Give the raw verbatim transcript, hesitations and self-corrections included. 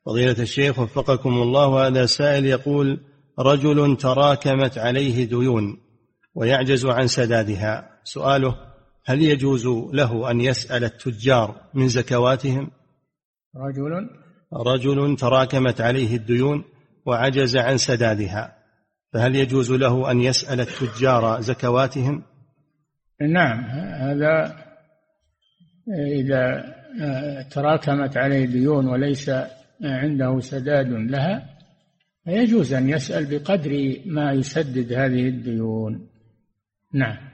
فضيلة الشيخ وفقكم الله، وهذا سائل يقول: رجل تراكمت عليه ديون ويعجز عن سدادها، سؤاله: هل يجوز له أن يسأل التجار من زكواتهم؟ رجل رجل تراكمت عليه الديون وعجز عن سدادها، فهل يجوز له أن يسأل التجار زكواتهم؟ نعم، هذا إذا تراكمت عليه ديون وليس عنده سداد لها فيجوز أن يسأل بقدر ما يسدد هذه الديون. نعم.